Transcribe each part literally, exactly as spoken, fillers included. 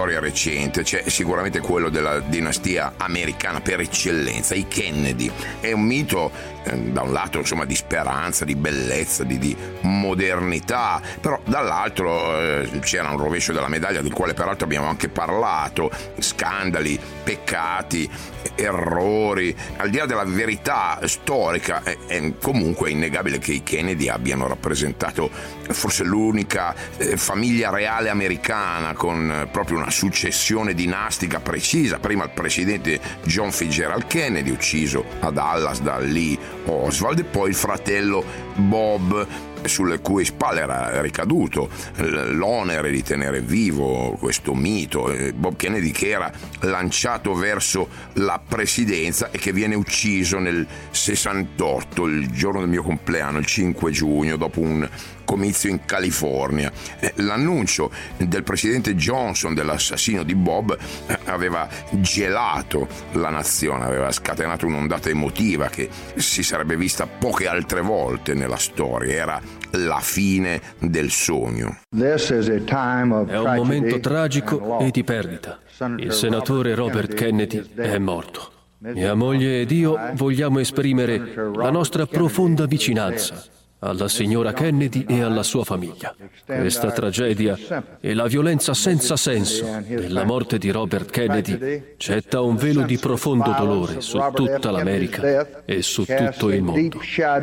storia recente, c'è sicuramente quello della dinastia americana per eccellenza, i Kennedy. È un mito eh, da un lato insomma di speranza, di bellezza, di, di modernità, però dall'altro eh, c'era un rovescio della medaglia del quale peraltro abbiamo anche parlato, scandali, peccati, errori. Al di là della verità storica è, è comunque innegabile che i Kennedy abbiano rappresentato forse l'unica eh, famiglia reale americana con eh, proprio una successione dinastica precisa. Prima il presidente John Fitzgerald Kennedy, ucciso a Dallas da Lee Oswald, e poi il fratello Bob, sulle cui spalle era ricaduto l'onere di tenere vivo questo mito. Bob Kennedy, che era lanciato verso la presidenza e che viene ucciso nel sessantotto, il giorno del mio compleanno, il cinque giugno, dopo un comizio in California. L'annuncio del presidente Johnson dell'assassinio di Bob aveva gelato la nazione, aveva scatenato un'ondata emotiva che si sarebbe vista poche altre volte nella storia. Era la fine del sogno. È un momento tragico e di perdita. Il senatore Robert Kennedy è morto. Mia moglie ed io vogliamo esprimere la nostra profonda vicinanza alla signora Kennedy e alla sua famiglia. Questa tragedia e la violenza senza senso della morte di Robert Kennedy getta un velo di profondo dolore su tutta l'America e su tutto il mondo.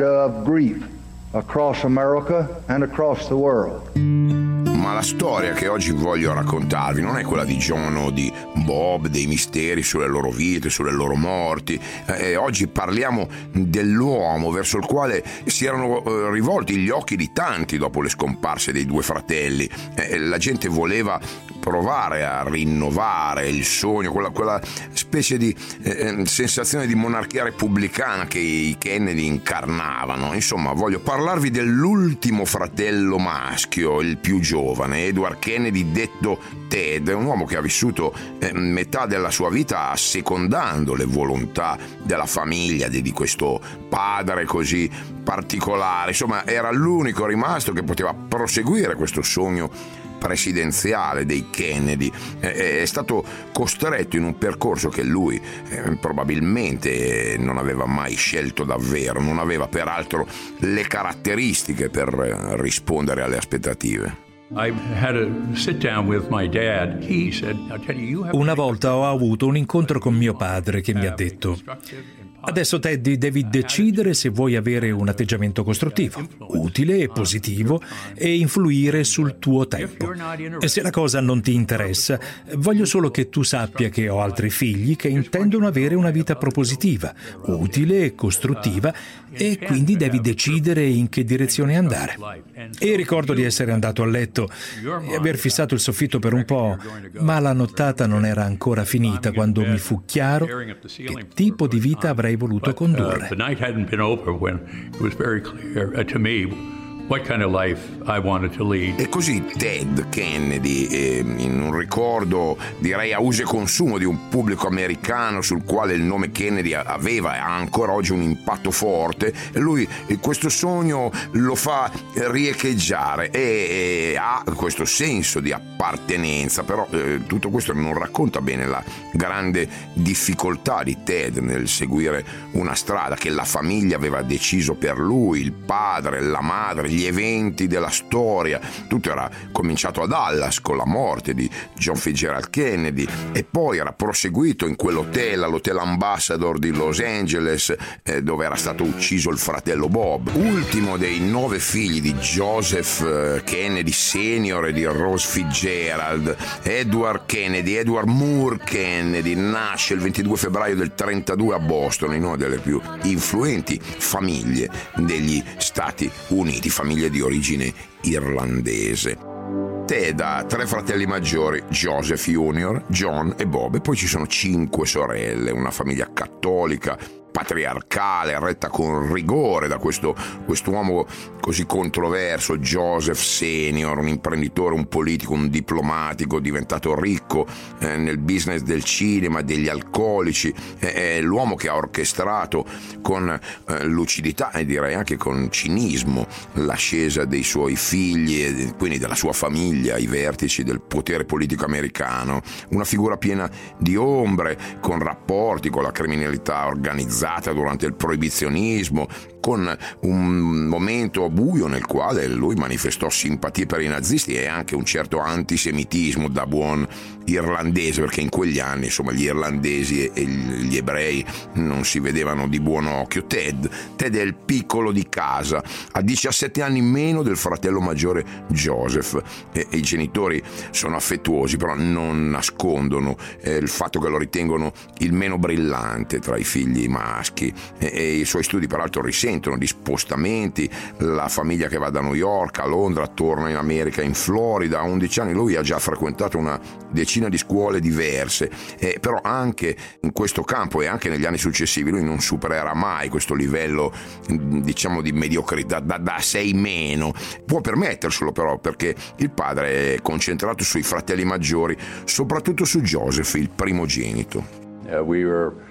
Across America and across the world. Ma la storia che oggi voglio raccontarvi non è quella di John o di Bob, dei misteri sulle loro vite, sulle loro morti. Eh, oggi parliamo dell'uomo verso il quale si erano eh, rivolti gli occhi di tanti dopo le scomparse dei due fratelli. Eh, la gente voleva provare a rinnovare il sogno, quella, quella specie di eh, sensazione di monarchia repubblicana che i Kennedy incarnavano. Insomma, voglio parlarvi dell'ultimo fratello maschio, il più giovane, Edward Kennedy, detto Ted, un uomo che ha vissuto eh, metà della sua vita assecondando le volontà della famiglia, di, di questo padre così particolare. Insomma, era l'unico rimasto che poteva proseguire questo sogno presidenziale dei Kennedy. È stato costretto in un percorso che lui eh, probabilmente non aveva mai scelto davvero, non aveva peraltro le caratteristiche per rispondere alle aspettative. Una volta ho avuto un incontro con mio padre che mi ha detto: adesso Teddy, devi decidere se vuoi avere un atteggiamento costruttivo, utile e positivo e influire sul tuo tempo. E se la cosa non ti interessa, voglio solo che tu sappia che ho altri figli che intendono avere una vita propositiva, utile e costruttiva, e quindi devi decidere in che direzione andare. E ricordo di essere andato a letto e aver fissato il soffitto per un po', ma la nottata non era ancora finita quando mi fu chiaro che tipo di vita avrei voluto condurre. What kind of life I wanted to lead. E così Ted Kennedy, eh, in un ricordo direi a uso e consumo di un pubblico americano sul quale il nome Kennedy aveva e ha ancora oggi un impatto forte, lui eh, questo sogno lo fa riecheggiare e, e ha questo senso di appartenenza. Però eh, tutto questo non racconta bene la grande difficoltà di Ted nel seguire una strada che la famiglia aveva deciso per lui, il padre, la madre, gli eventi della storia. Tutto era cominciato a Dallas con la morte di John Fitzgerald Kennedy e poi era proseguito in quell'hotel, all'Hotel Ambassador di Los Angeles, eh, dove era stato ucciso il fratello Bob, ultimo dei nove figli di Joseph eh, Kennedy senior e di Rose Fitzgerald. Edward Kennedy, Edward Moore Kennedy, nasce il ventidue febbraio del trentadue a Boston, in una delle più influenti famiglie degli Stati Uniti, famiglie di origine irlandese. Ted ha tre fratelli maggiori, Joseph Junior, John e Bob, e poi ci sono cinque sorelle, una famiglia cattolica patriarcale, retta con rigore da questo quest'uomo così controverso, Joseph Senior, un imprenditore, un politico, un diplomatico, diventato ricco eh, nel business del cinema, degli alcolici, eh, è l'uomo che ha orchestrato con eh, lucidità e direi anche con cinismo l'ascesa dei suoi figli e quindi della sua famiglia ai vertici del potere politico americano, una figura piena di ombre, con rapporti con la criminalità organizzata durante il proibizionismo, con un momento buio nel quale lui manifestò simpatie per i nazisti e anche un certo antisemitismo da buon irlandese, perché in quegli anni insomma gli irlandesi e gli ebrei non si vedevano di buon occhio. Ted, Ted è il piccolo di casa, ha diciassette anni meno del fratello maggiore Joseph e, e i genitori sono affettuosi, però non nascondono eh, il fatto che lo ritengono il meno brillante tra i figli maschi e, e i suoi studi peraltro risentono di spostamenti, la famiglia che va da New York a Londra, torna in America, in Florida. A undici anni lui ha già frequentato una decina di scuole diverse, eh, però anche in questo campo e anche negli anni successivi lui non supererà mai questo livello, diciamo, di mediocrità da, da sei meno. Può permetterselo però perché il padre è concentrato sui fratelli maggiori, soprattutto su Joseph, il primogenito. Uh, we were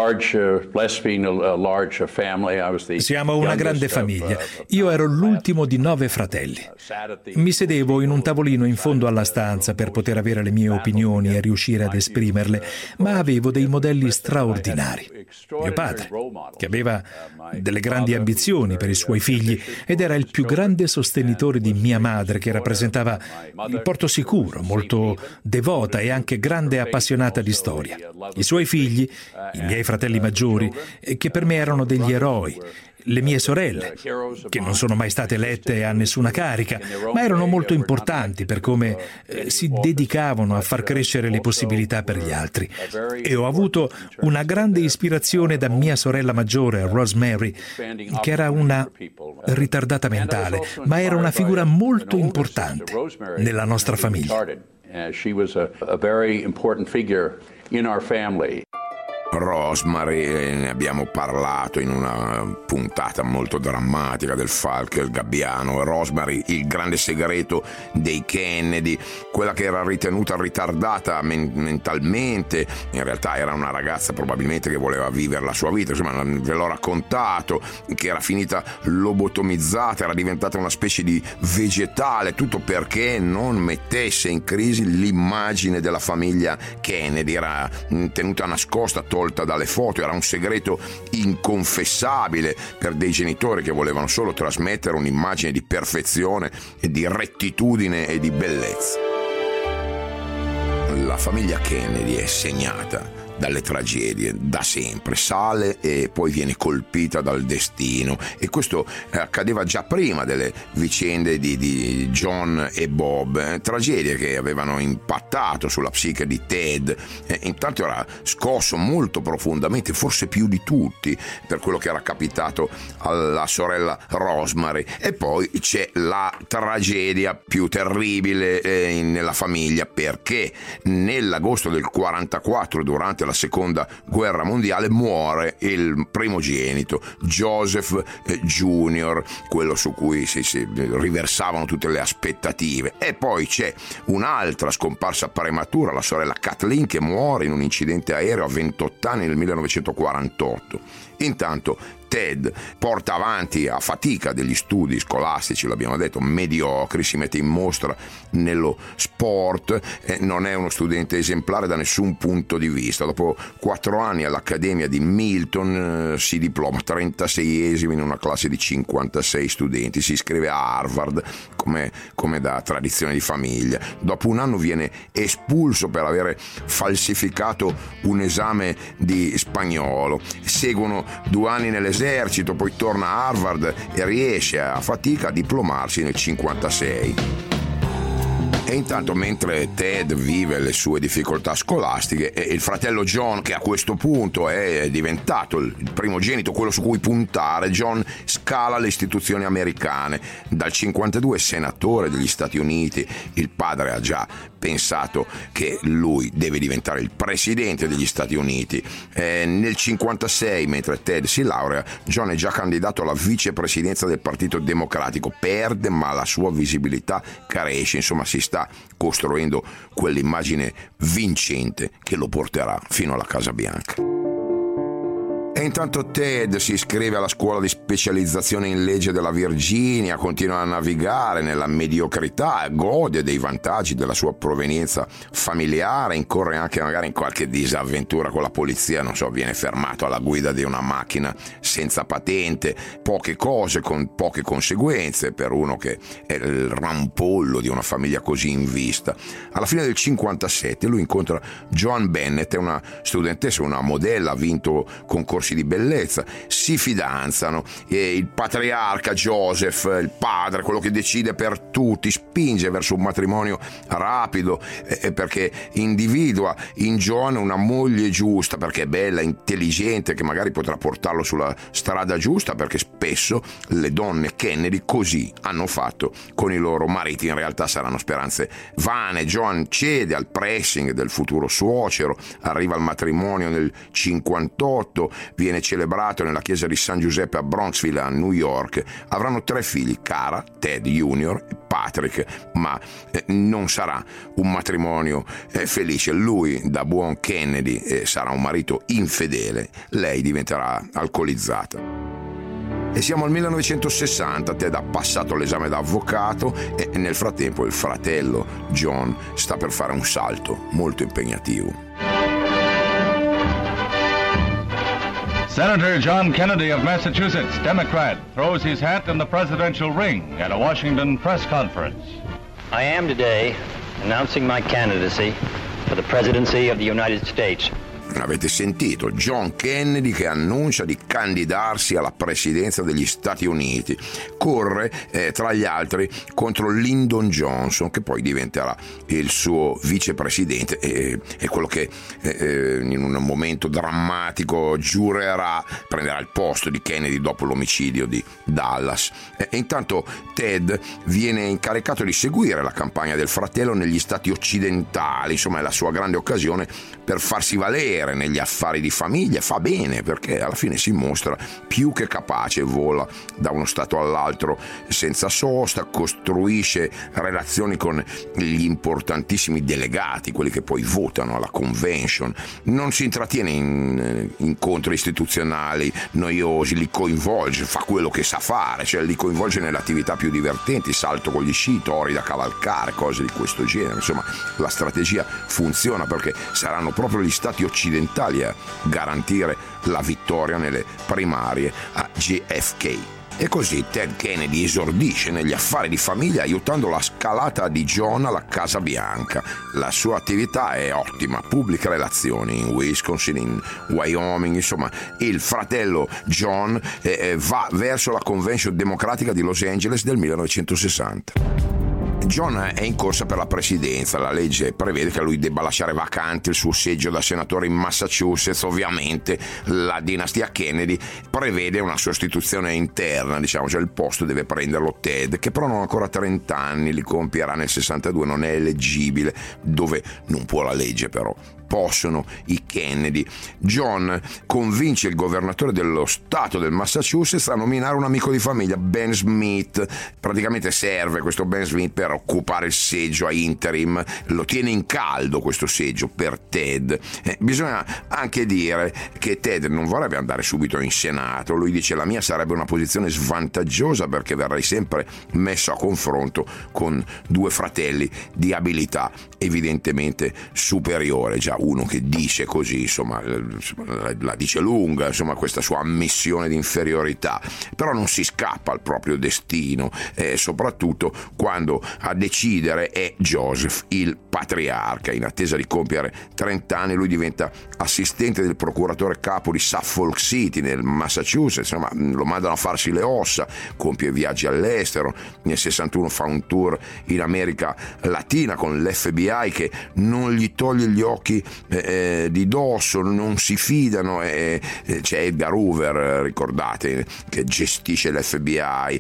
Siamo una grande famiglia. Io ero l'ultimo di nove fratelli. Mi sedevo in un tavolino in fondo alla stanza per poter avere le mie opinioni e riuscire ad esprimerle, ma avevo dei modelli straordinari. Mio padre, che aveva delle grandi ambizioni per i suoi figli ed era il più grande sostenitore di mia madre, che rappresentava il porto sicuro, molto devota e anche grande appassionata di storia. I suoi figli, i miei fratelli maggiori, che per me erano degli eroi, le mie sorelle, che non sono mai state elette a nessuna carica, ma erano molto importanti per come eh, si dedicavano a far crescere le possibilità per gli altri. E ho avuto una grande ispirazione da mia sorella maggiore, Rosemary, che era una ritardata mentale, ma era una figura molto importante nella nostra famiglia. She was a, a very important figure in our family. Rosemary, ne abbiamo parlato in una puntata molto drammatica del Falco e il Gabbiano. Rosemary, il grande segreto dei Kennedy, quella che era ritenuta ritardata men- mentalmente, in realtà era una ragazza probabilmente che voleva vivere la sua vita, insomma ve l'ho raccontato, che era finita lobotomizzata, era diventata una specie di vegetale, tutto perché non mettesse in crisi l'immagine della famiglia Kennedy. Era tenuta nascosta, tolta dalle foto, era un segreto inconfessabile per dei genitori che volevano solo trasmettere un'immagine di perfezione e di rettitudine e di bellezza. La famiglia Kennedy è segnata dalle tragedie da sempre, sale e poi viene colpita dal destino, e questo accadeva già prima delle vicende di, di John e Bob, eh, tragedie che avevano impattato sulla psiche di Ted. Eh, intanto era scosso molto profondamente, forse più di tutti, per quello che era capitato alla sorella Rosemary, e poi c'è la tragedia più terribile eh, nella famiglia, perché nell'agosto del quarantaquattro, durante la seconda guerra mondiale, muore il primogenito Joseph Junior, quello su cui si, si riversavano tutte le aspettative. E poi c'è un'altra scomparsa prematura, la sorella Kathleen, che muore in un incidente aereo a ventotto anni nel millenovecentoquarantotto. Intanto Ted porta avanti a fatica degli studi scolastici, l'abbiamo detto, mediocri, si mette in mostra nello sport, eh, non è uno studente esemplare da nessun punto di vista. Dopo quattro anni all'Accademia di Milton eh, si diploma trentaseiesimo in una classe di cinquantasei studenti, si iscrive a Harvard come, come da tradizione di famiglia. Dopo un anno viene espulso per avere falsificato un esame di spagnolo. Seguono due anni nell'esercito, poi torna a Harvard e riesce a fatica a diplomarsi nel cinquantasei. E intanto, mentre Ted vive le sue difficoltà scolastiche, il fratello John, che a questo punto è diventato il primogenito, quello su cui puntare, John scala le istituzioni americane. Dal cinquantadue è senatore degli Stati Uniti, il padre ha già pensato che lui deve diventare il presidente degli Stati Uniti. Eh, nel cinquantasei, mentre Ted si laurea, John è già candidato alla vicepresidenza del Partito Democratico, perde ma la sua visibilità cresce, insomma si sta costruendo quell'immagine vincente che lo porterà fino alla Casa Bianca. E intanto Ted si iscrive alla scuola di specializzazione in legge della Virginia, continua a navigare nella mediocrità, gode dei vantaggi della sua provenienza familiare, incorre anche magari in qualche disavventura con la polizia, non so, viene fermato alla guida di una macchina senza patente, poche cose con poche conseguenze per uno che è il rampollo di una famiglia così in vista. Alla fine del cinquantasette lui incontra Joan Bennett, è una studentessa, una modella, ha vinto concorsi di bellezza, si fidanzano e il patriarca Joseph, il padre, quello che decide per tutti, spinge verso un matrimonio rapido eh, perché individua in Joan una moglie giusta, perché è bella, intelligente, che magari potrà portarlo sulla strada giusta, perché spesso le donne Kennedy così hanno fatto con i loro mariti, in realtà saranno speranze vane. Joan cede al pressing del futuro suocero, arriva al matrimonio nel cinquantotto, viene celebrato nella chiesa di San Giuseppe a Bronxville a New York. Avranno tre figli, Cara, Ted Junior e Patrick, ma eh, non sarà un matrimonio eh, felice. Lui, da buon Kennedy, eh, sarà un marito infedele, lei diventerà alcolizzata. E siamo al millenovecentosessanta, Ted ha passato l'esame da avvocato e nel frattempo il fratello John sta per fare un salto molto impegnativo. Senator John Kennedy of Massachusetts, Democrat, throws his hat in the presidential ring at a Washington press conference. I am today announcing my candidacy for the presidency of the United States. Avete sentito John Kennedy che annuncia di candidarsi alla presidenza degli Stati Uniti, corre eh, tra gli altri contro Lyndon Johnson, che poi diventerà il suo vicepresidente e, e quello che eh, in un momento drammatico giurerà, prenderà il posto di Kennedy dopo l'omicidio di Dallas. E, e intanto Ted viene incaricato di seguire la campagna del fratello negli stati occidentali, insomma è la sua grande occasione per farsi valere negli affari di famiglia. Fa bene perché alla fine si mostra più che capace, vola da uno stato all'altro senza sosta, costruisce relazioni con gli importantissimi delegati, quelli che poi votano alla convention, non si intrattiene in incontri istituzionali noiosi, li coinvolge, fa quello che sa fare, cioè li coinvolge nelle attività più divertenti, salto con gli sci, tori da cavalcare, cose di questo genere. Insomma, la strategia funziona perché saranno proprio gli stati occidentali a garantire la vittoria nelle primarie a J F K. E così Ted Kennedy esordisce negli affari di famiglia aiutando la scalata di John alla Casa Bianca. La sua attività è ottima, pubbliche relazioni in Wisconsin, in Wyoming, insomma il fratello John eh, va verso la Convention Democratica di Los Angeles del millenovecentosessanta. John è in corsa per la presidenza, la legge prevede che lui debba lasciare vacante il suo seggio da senatore in Massachusetts. Ovviamente la dinastia Kennedy prevede una sostituzione interna, diciamo, cioè il posto deve prenderlo Ted, che però non ha ancora trenta anni, li compierà nel sessantadue, non è eleggibile, dove non può la legge però. Possono i Kennedy. John convince il governatore dello stato del Massachusetts a nominare un amico di famiglia, Ben Smith. Praticamente serve questo Ben Smith per occupare il seggio a interim, lo tiene in caldo questo seggio per Ted. Eh, bisogna anche dire che Ted non vorrebbe andare subito in Senato, lui dice: la mia sarebbe una posizione svantaggiosa perché verrei sempre messo a confronto con due fratelli di abilità evidentemente superiore. Già uno che dice così, insomma, la dice lunga, insomma, questa sua ammissione di inferiorità, però non si scappa al proprio destino, eh, soprattutto quando a decidere è Joseph, il patriarca. In attesa di compiere trenta anni lui diventa assistente del procuratore capo di Suffolk City nel Massachusetts, insomma lo mandano a farsi le ossa, compie viaggi all'estero, nel sessantuno fa un tour in America Latina con l'F B I che non gli toglie gli occhi eh, di dosso, non si fidano. Eh, c'è Edgar Hoover, ricordate, che gestisce l'F B I,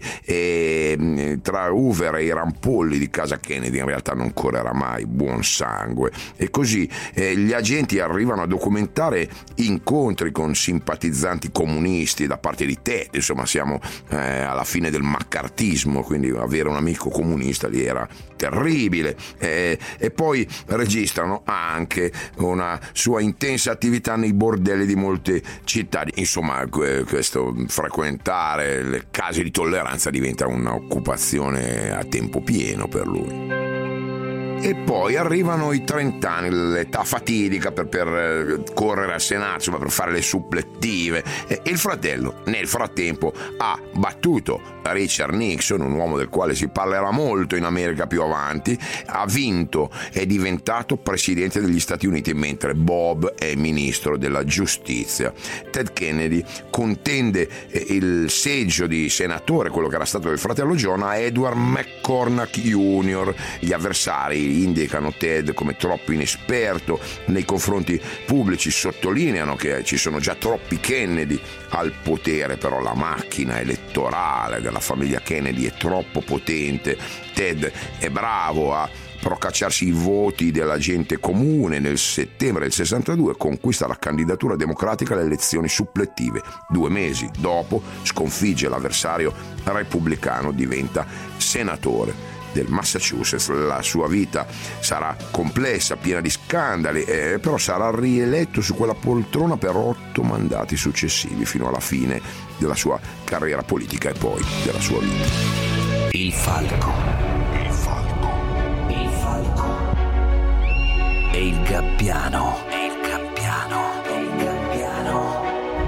e tra Hoover e i rampolli di casa Kennedy in realtà non correrà mai buon sangue, e così eh, gli agenti arrivano a documentare incontri con simpatizzanti comunisti da parte di Ted. Insomma, siamo eh, alla fine del maccartismo, quindi avere un amico comunista lì era terribile. Eh, e poi registrano anche una sua intensa attività nei bordelli di molte città. Insomma, questo frequentare le case di tolleranza diventa un'occupazione a tempo pieno per lui. E poi arrivano i trent'anni, l'età fatidica per, per correre al Senato, insomma, per fare le supplettive. E il fratello, nel frattempo, ha battuto Richard Nixon, un uomo del quale si parlerà molto in America più avanti, ha vinto, è diventato presidente degli Stati Uniti, mentre Bob è ministro della giustizia. Ted Kennedy contende il seggio di senatore, quello che era stato del fratello John, a Edward McCormack junior Gli avversari indicano Ted come troppo inesperto nei confronti pubblici, sottolineano che ci sono già troppi Kennedy al potere, però la macchina elettorale della famiglia Kennedy è troppo potente. Ted è bravo a procacciarsi i voti della gente comune. Nel settembre del sessantadue conquista la candidatura democratica alle elezioni supplettive. Due mesi dopo sconfigge l'avversario repubblicano, diventa senatore del Massachusetts. La sua vita sarà complessa, piena di scandali, eh, però sarà rieletto su quella poltrona per otto mandati successivi, fino alla fine della sua carriera politica e poi della sua vita. Il falco. Il falco. Il falco. E il gabbiano. E il gabbiano. E il gabbiano.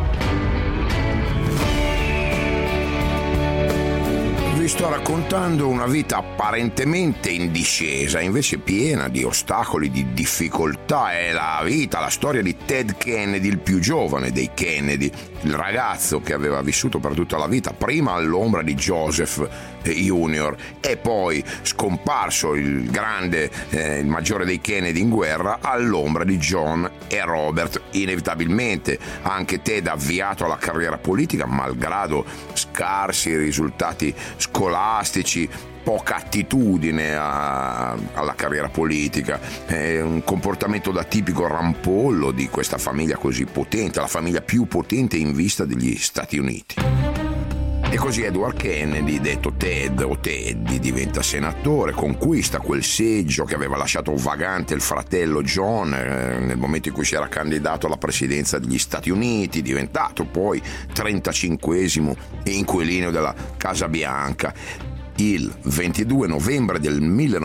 Vi sto raccontando una vita apparentemente in discesa, invece piena di ostacoli, di difficoltà. È la vita, la storia di Ted Kennedy, il più giovane dei Kennedy, il ragazzo che aveva vissuto per tutta la vita, prima all'ombra di Joseph junior e poi, scomparso il grande, eh, il maggiore dei Kennedy in guerra, all'ombra di John e Robert. Inevitabilmente anche Ted ha avviato la carriera politica, malgrado scarsi risultati scolastici, poca attitudine a, alla carriera politica, è un comportamento da tipico rampollo di questa famiglia così potente, la famiglia più potente in vista degli Stati Uniti. E così Edward Kennedy, detto Ted o Teddy, diventa senatore, conquista quel seggio che aveva lasciato vagante il fratello John eh, nel momento in cui si era candidato alla presidenza degli Stati Uniti, diventato poi trentacinquesimo inquilino della Casa Bianca. Il ventidue novembre del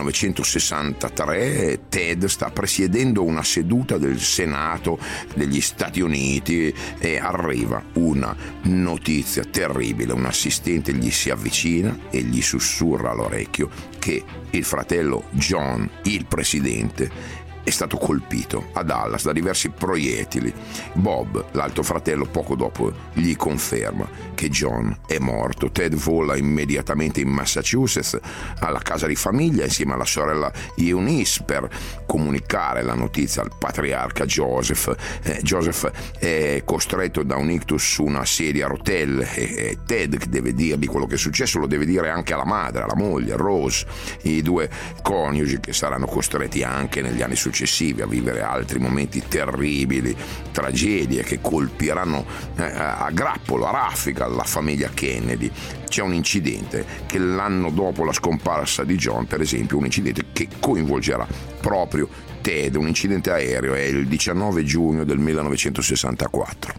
millenovecentosessantatré Ted sta presiedendo una seduta del Senato degli Stati Uniti e arriva una notizia terribile. Un assistente gli si avvicina e gli sussurra all'orecchio che il fratello John, il presidente, è stato colpito a Dallas da diversi proiettili. Bob, l'altro fratello, poco dopo gli conferma che John è morto. Ted vola immediatamente in Massachusetts alla casa di famiglia insieme alla sorella Eunice per comunicare la notizia al patriarca Joseph. Eh, Joseph è costretto da un ictus su una sedia a rotelle e, e Ted, che deve dirgli quello che è successo, lo deve dire anche alla madre, alla moglie Rose, i due coniugi che saranno costretti anche negli anni successivi a vivere altri momenti terribili, tragedie che colpiranno eh, a grappolo, a raffica la famiglia Kennedy. C'è un incidente che l'anno dopo la scomparsa di John, per esempio, un incidente che coinvolgerà proprio Ted, un incidente aereo, è il diciannove giugno del millenovecentosessantaquattro.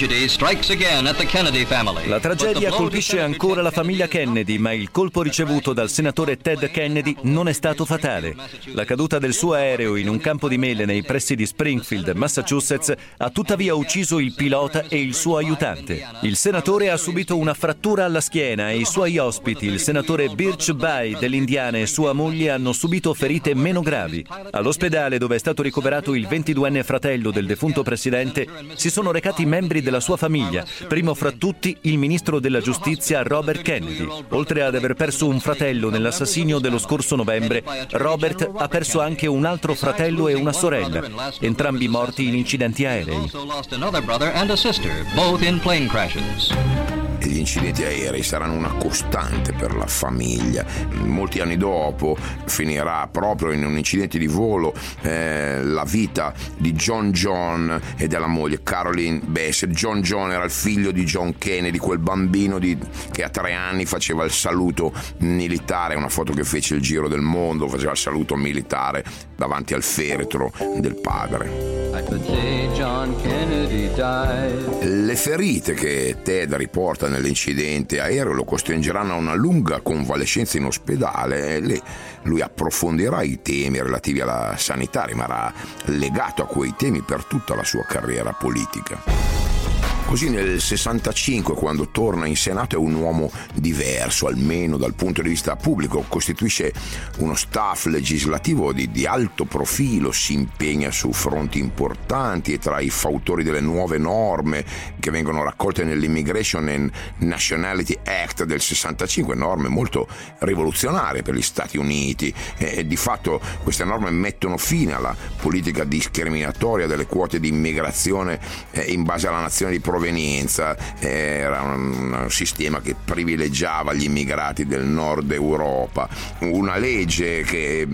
La tragedia colpisce ancora la famiglia Kennedy, ma il colpo ricevuto dal senatore Ted Kennedy non è stato fatale. La caduta del suo aereo in un campo di mele nei pressi di Springfield, Massachusetts, ha tuttavia ucciso il pilota e il suo aiutante. Il senatore ha subito una frattura alla schiena e i suoi ospiti, il senatore Birch Bayh dell'Indiana e sua moglie, hanno subito ferite meno gravi. All'ospedale, dove è stato ricoverato il ventiduenne fratello del defunto presidente, si sono recati membri membri della sua famiglia, primo fra tutti il ministro della giustizia Robert Kennedy. Oltre ad aver perso un fratello nell'assassinio dello scorso novembre, Robert ha perso anche un altro fratello e una sorella, entrambi morti in incidenti aerei. E gli incidenti aerei saranno una costante per la famiglia. Molti anni dopo finirà proprio in un incidente di volo eh, la vita di John John e della moglie Caroline Bessette. John John era il figlio di John Kennedy, quel bambino di, che a tre anni faceva il saluto militare, una foto che fece il giro del mondo, faceva il saluto militare davanti al feretro del padre. Le ferite che Ted riporta nell'incidente aereo lo costringeranno a una lunga convalescenza in ospedale e lì lui approfondirà i temi relativi alla sanità, rimarrà legato a quei temi per tutta la sua carriera politica. Così nel sessantacinque, quando torna in Senato, è un uomo diverso, almeno dal punto di vista pubblico, costituisce uno staff legislativo di, di alto profilo, si impegna su fronti importanti e tra i fautori delle nuove norme che vengono raccolte nell'Immigration and Nationality Act del sessantacinque, norme molto rivoluzionarie per gli Stati Uniti. E di fatto queste norme mettono fine alla politica discriminatoria delle quote di immigrazione eh, in base alla nazione di provenienza. Era un, un sistema che privilegiava gli immigrati del nord Europa, una legge che,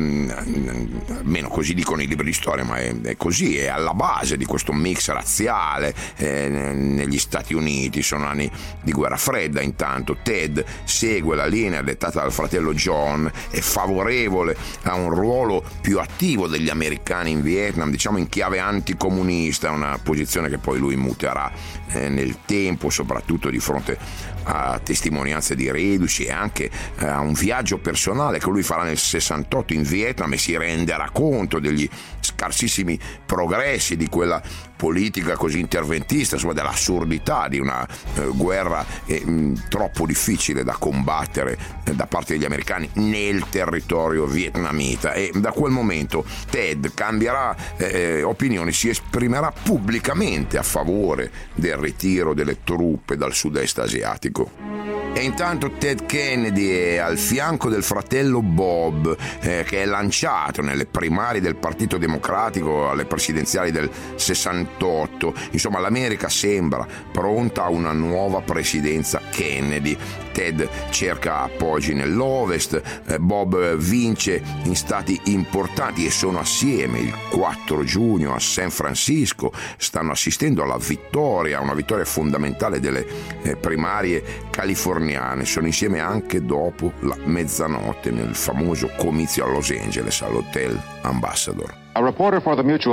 almeno così dicono i libri di storia, ma è, è così, è alla base di questo mix razziale eh, negli Stati Uniti. Sono anni di guerra fredda. Intanto Ted segue la linea dettata dal fratello John, è favorevole a un ruolo più attivo degli americani in Vietnam, diciamo in chiave anticomunista, una posizione che poi lui muterà nel tempo, soprattutto di fronte a testimonianze di reduci e anche a un viaggio personale che lui farà nel sessantotto in Vietnam e si renderà conto degli scarsissimi progressi di quella politica così interventista, insomma dell'assurdità di una eh, guerra eh, mh, troppo difficile da combattere eh, da parte degli americani nel territorio vietnamita. E da quel momento Ted cambierà eh, opinioni, si esprimerà pubblicamente a favore del ritiro delle truppe dal sud-est asiatico. E intanto Ted Kennedy è al fianco del fratello Bob, eh, che è lanciato nelle primarie del Partito Democratico alle presidenziali del sessantotto. Insomma, l'America sembra pronta a una nuova presidenza Kennedy. Ted cerca appoggi nell'Ovest, eh, Bob vince in stati importanti e sono assieme il quattro giugno a San Francisco. Stanno assistendo alla vittoria, una vittoria fondamentale delle eh, primarie californiane. Sono insieme anche dopo la mezzanotte nel famoso comizio a Los Angeles all'Hotel Ambassador. Un reporter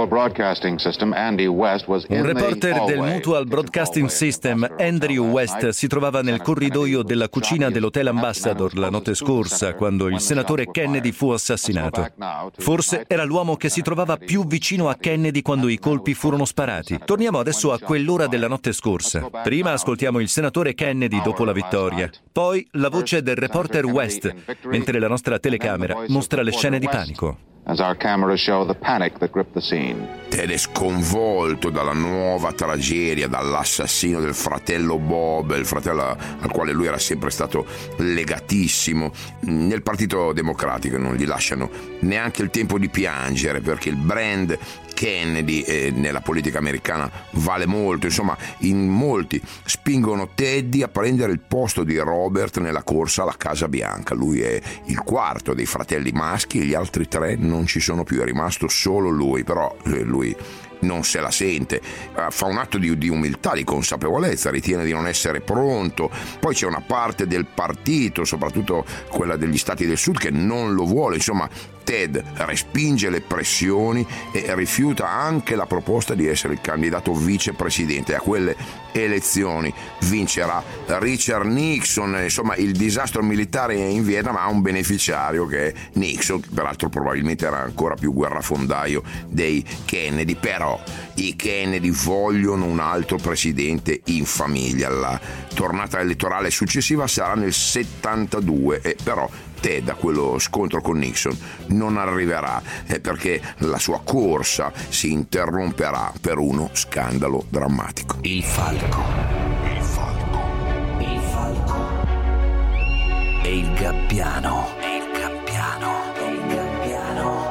del Mutual Broadcasting System, Andrew West, si trovava nel corridoio della cucina dell'Hotel Ambassador la notte scorsa, quando il senatore Kennedy fu assassinato. Forse era l'uomo che si trovava più vicino a Kennedy quando i colpi furono sparati. Torniamo adesso a quell'ora della notte scorsa. Prima ascoltiamo il senatore Kennedy dopo la vittoria, poi la voce del reporter West, mentre la nostra telecamera mostra le scene di panico. As our cameras show the panic that gripped the scene. Ted è sconvolto dalla nuova tragedia, dall'assassino del fratello Bob, il fratello al quale lui era sempre stato legatissimo. Nel Partito Democratico non gli lasciano neanche il tempo di piangere, perché il brand Kennedy eh, nella politica americana vale molto. Insomma, in molti spingono Teddy a prendere il posto di Robert nella corsa alla Casa Bianca. Lui è il quarto dei fratelli maschi, gli altri tre non ci sono più, è rimasto solo lui, però eh, lui non se la sente, fa un atto di, di umiltà, di consapevolezza, ritiene di non essere pronto. Poi c'è una parte del partito, soprattutto quella degli stati del sud, che non lo vuole. Insomma, Ted respinge le pressioni e rifiuta anche la proposta di essere il candidato vicepresidente. A quelle elezioni vincerà Richard Nixon. Insomma, il disastro militare in Vietnam ha un beneficiario che è Nixon, che peraltro probabilmente era ancora più guerrafondaio dei Kennedy. Però i Kennedy vogliono un altro presidente in famiglia. La tornata elettorale successiva sarà nel settantadue, e però Ted a quello scontro con Nixon non arriverà, eh, perché la sua corsa si interromperà per uno scandalo drammatico. Il falco. Il falco. Il falco. E il gabbiano. E il gabbiano. E il gabbiano.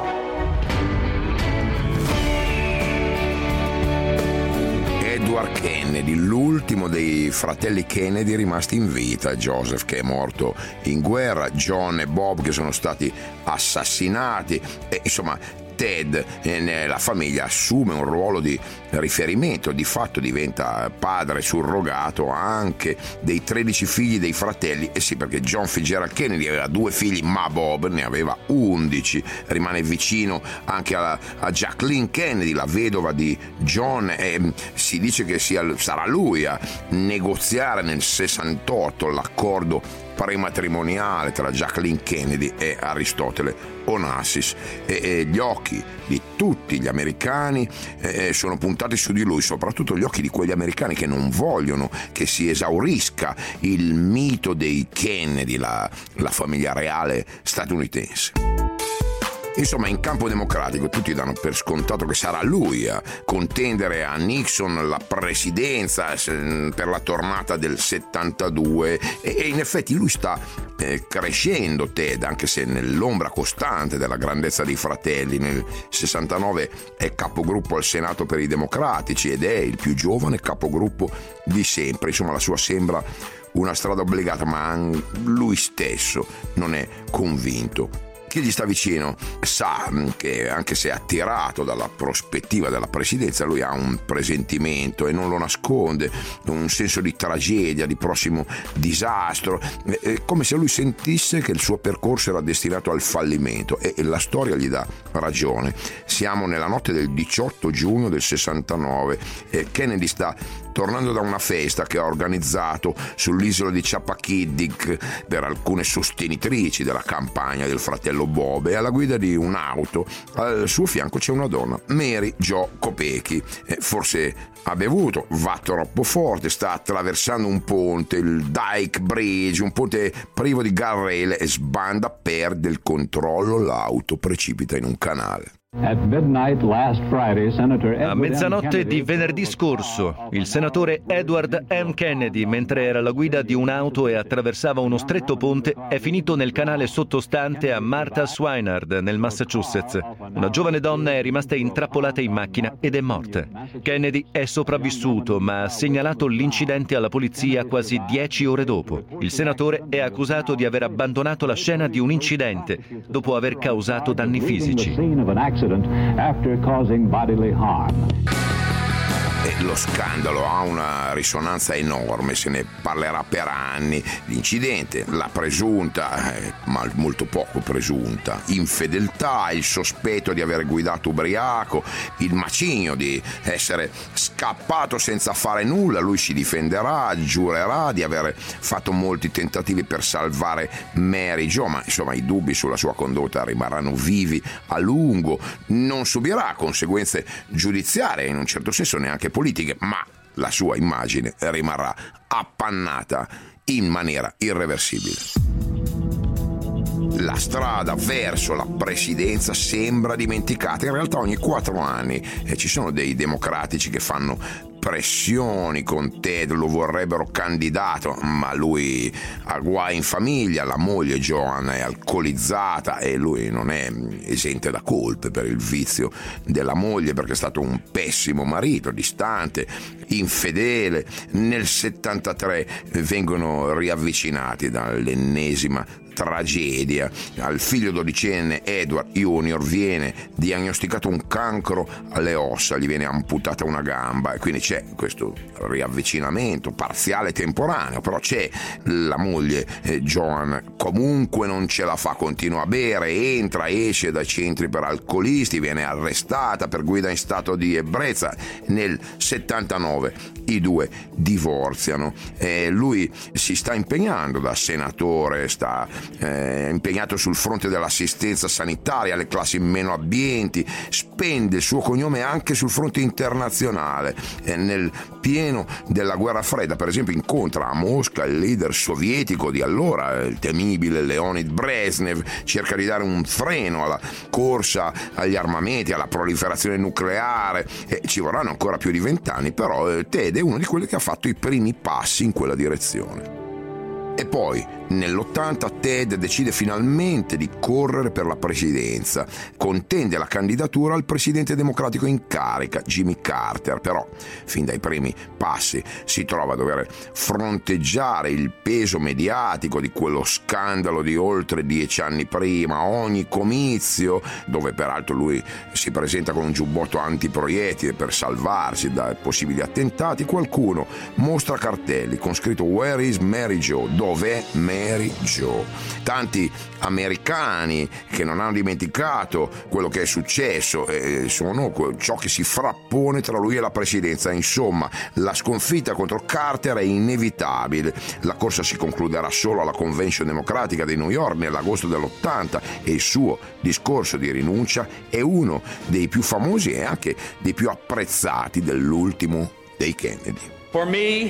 Edward Kennedy, l'ultimo dei fratelli Kennedy rimasti in vita, Joseph che è morto in guerra, John e Bob che sono stati assassinati, e insomma Ted nella famiglia assume un ruolo di riferimento, di fatto diventa padre surrogato anche dei tredici figli dei fratelli, e sì, perché John Fitzgerald Kennedy aveva due figli ma Bob ne aveva undici, rimane vicino anche a, a Jacqueline Kennedy, la vedova di John, e si dice che sia, sarà lui a negoziare nel sessantotto l'accordo prematrimoniale tra Jacqueline Kennedy e Aristotele Onassis, e, e gli occhi di tutti gli americani eh, sono puntati su di lui, soprattutto gli occhi di quegli americani che non vogliono che si esaurisca il mito dei Kennedy, la, la famiglia reale statunitense. Insomma, in campo democratico tutti danno per scontato che sarà lui a contendere a Nixon la presidenza per la tornata del settantadue, e in effetti lui sta eh, crescendo Ted, anche se nell'ombra costante della grandezza dei fratelli. Nel sessantanove è capogruppo al Senato per i democratici ed è il più giovane capogruppo di sempre. Insomma, la sua sembra una strada obbligata, ma lui stesso non è convinto. Chi gli sta vicino sa che, anche se attirato dalla prospettiva della presidenza, lui ha un presentimento, e non lo nasconde, un senso di tragedia, di prossimo disastro, è come se lui sentisse che il suo percorso era destinato al fallimento, e la storia gli dà ragione. Siamo nella notte del diciotto giugno del sessantanove, e Kennedy sta tornando da una festa che ha organizzato sull'isola di Chappaquiddick per alcune sostenitrici della campagna del fratello Bob, e alla guida di un'auto al suo fianco c'è una donna, Mary Jo Kopechne. Eh, forse ha bevuto, va troppo forte, sta attraversando un ponte, il Dyke Bridge, un ponte privo di guardrail, e sbanda, perde il controllo, l'auto precipita in un canale. A mezzanotte di venerdì scorso, il senatore Edward M. Kennedy, mentre era alla guida di un'auto e attraversava uno stretto ponte, è finito nel canale sottostante a Martha Swinard, nel Massachusetts. Una giovane donna è rimasta intrappolata in macchina ed è morta. Kennedy è sopravvissuto, ma ha segnalato l'incidente alla polizia quasi dieci ore dopo. Il senatore è accusato di aver abbandonato la scena di un incidente dopo aver causato danni fisici. After causing bodily harm. E lo scandalo ha una risonanza enorme, se ne parlerà per anni. L'incidente, la presunta, eh, ma molto poco presunta, infedeltà, il sospetto di aver guidato ubriaco, il macigno di essere scappato senza fare nulla. Lui si difenderà, giurerà di aver fatto molti tentativi per salvare Mary Jo, ma insomma i dubbi sulla sua condotta rimarranno vivi a lungo. Non subirà conseguenze giudiziarie, in un certo senso neanche politiche, ma la sua immagine rimarrà appannata in maniera irreversibile. La strada verso la presidenza sembra dimenticata, in realtà ogni quattro anni eh, ci sono dei democratici che fanno pressioni con Ted, lo vorrebbero candidato, ma lui ha guai in famiglia, la moglie Joan è alcolizzata e lui non è esente da colpe per il vizio della moglie, perché è stato un pessimo marito, distante, infedele. Nel settantatré vengono riavvicinati dall'ennesima tragedia. Al figlio dodicenne Edward Junior viene diagnosticato un cancro alle ossa, gli viene amputata una gamba, e quindi c'è questo riavvicinamento parziale temporaneo, però c'è. La moglie eh, Joan comunque non ce la fa, continua a bere, entra, esce dai centri per alcolisti, viene arrestata per guida in stato di ebbrezza. Nel settantanove i due divorziano e lui si sta impegnando da senatore, sta eh, impegnato sul fronte dell'assistenza sanitaria alle classi meno abbienti, spende il suo cognome anche sul fronte internazionale. Eh, nel pieno della guerra fredda, per esempio, incontra a Mosca il leader sovietico di allora, il temibile Leonid Brezhnev, cerca di dare un freno alla corsa agli armamenti, alla proliferazione nucleare. Eh, ci vorranno ancora più di vent'anni, però eh, Ted è uno di quelli che ha fatto i primi passi in quella direzione. E poi nell'ottanta Ted decide finalmente di correre per la presidenza, contende la candidatura al presidente democratico in carica, Jimmy Carter, però fin dai primi passi si trova a dover fronteggiare il peso mediatico di quello scandalo di oltre dieci anni prima. Ogni comizio, dove peraltro lui si presenta con un giubbotto antiproiettile per salvarsi da possibili attentati, qualcuno mostra cartelli con scritto "Where is Mary Jo?", dov'è Mary Jo? Tanti americani che non hanno dimenticato quello che è successo eh, sono ciò che si frappone tra lui e la presidenza. Insomma, la sconfitta contro Carter è inevitabile. La corsa si concluderà solo alla Convention Democratica di New York nell'agosto dell'ottanta e il suo discorso di rinuncia è uno dei più famosi e anche dei più apprezzati dell'ultimo dei Kennedy. Per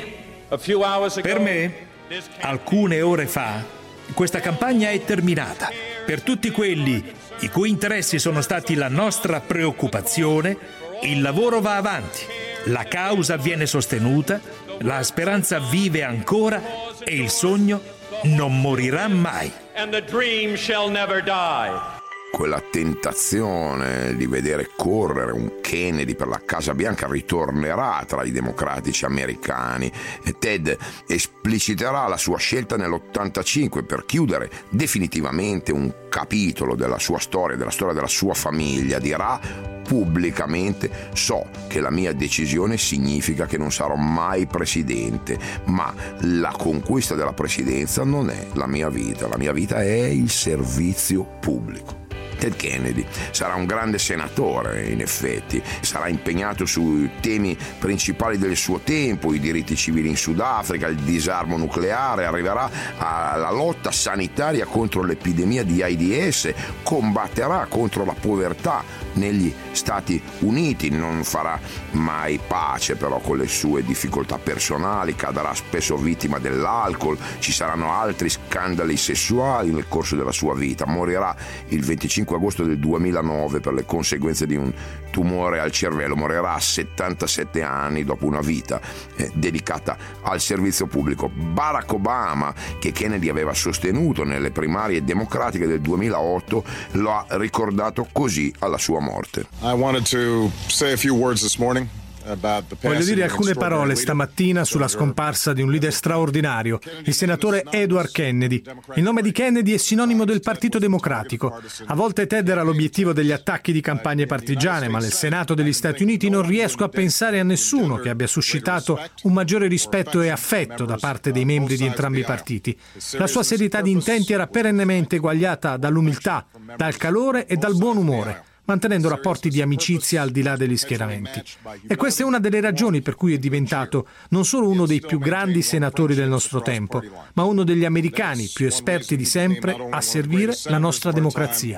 me, alcune ore fa, questa campagna è terminata. Per tutti quelli i cui interessi sono stati la nostra preoccupazione, il lavoro va avanti, la causa viene sostenuta, la speranza vive ancora e il sogno non morirà mai. And the dream shall never die. Quella tentazione di vedere correre un Kennedy per la Casa Bianca ritornerà tra i democratici americani. Ted espliciterà la sua scelta nell'ottantacinque per chiudere definitivamente un capitolo della sua storia, della storia della sua famiglia. Dirà pubblicamente: so che la mia decisione significa che non sarò mai presidente, ma la conquista della presidenza non è la mia vita, la mia vita è il servizio pubblico. Ted Kennedy sarà un grande senatore, in effetti, sarà impegnato sui temi principali del suo tempo, i diritti civili in Sudafrica, il disarmo nucleare, arriverà alla lotta sanitaria contro l'epidemia di AIDS, combatterà contro la povertà negli Stati Uniti, non farà mai pace però con le sue difficoltà personali, cadrà spesso vittima dell'alcol, ci saranno altri scandali sessuali nel corso della sua vita, morirà il venticinque agosto del duemilanove per le conseguenze di un tumore al cervello, morirà a settantasette anni dopo una vita eh, dedicata al servizio pubblico. Barack Obama, che Kennedy aveva sostenuto nelle primarie democratiche del duemilaotto, lo ha ricordato così alla sua morte. I wanted to say a few words this morning. Voglio dire alcune parole stamattina sulla scomparsa di un leader straordinario, il senatore Edward Kennedy. Il nome di Kennedy è sinonimo del Partito Democratico. A volte Ted era l'obiettivo degli attacchi di campagne partigiane, ma nel Senato degli Stati Uniti non riesco a pensare a nessuno che abbia suscitato un maggiore rispetto e affetto da parte dei membri di entrambi i partiti. La sua serietà di intenti era perennemente eguagliata dall'umiltà, dal calore e dal buon umore, mantenendo rapporti di amicizia al di là degli schieramenti. E questa è una delle ragioni per cui è diventato non solo uno dei più grandi senatori del nostro tempo, ma uno degli americani più esperti di sempre a servire la nostra democrazia.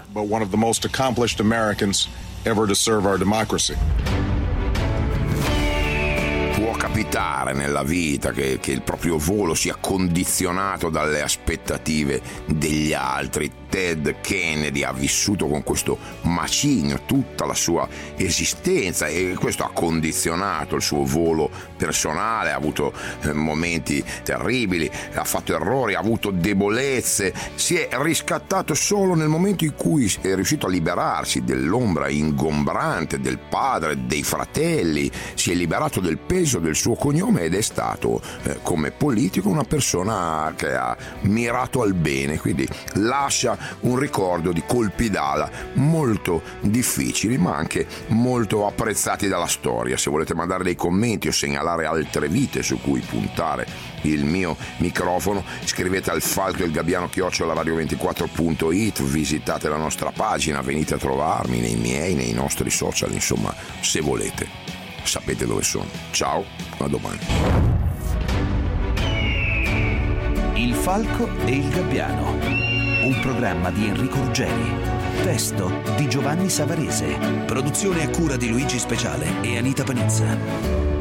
Può capitare nella vita che, che il proprio volo sia condizionato dalle aspettative degli altri. Ted Kennedy ha vissuto con questo macigno tutta la sua esistenza e questo ha condizionato il suo volo personale, ha avuto eh, momenti terribili, ha fatto errori, ha avuto debolezze, si è riscattato solo nel momento in cui è riuscito a liberarsi dell'ombra ingombrante del padre, dei fratelli, si è liberato del peso del suo cognome ed è stato eh, come politico una persona che ha mirato al bene, quindi lascia un ricordo di colpi d'ala molto difficili ma anche molto apprezzati dalla storia. Se volete mandare dei commenti o segnalare altre vite su cui puntare il mio microfono, scrivete al falco il gabbiano chiocciola radio ventiquattro punto it, visitate la nostra pagina, venite a trovarmi nei miei, nei nostri social, insomma, se volete sapete dove sono. Ciao, a domani. Il falco e il gabbiano. un programma di Enrico Ruggeri. Testo di Giovanni Savarese. Produzione a cura di Luigi Speciale e Anita Panizza.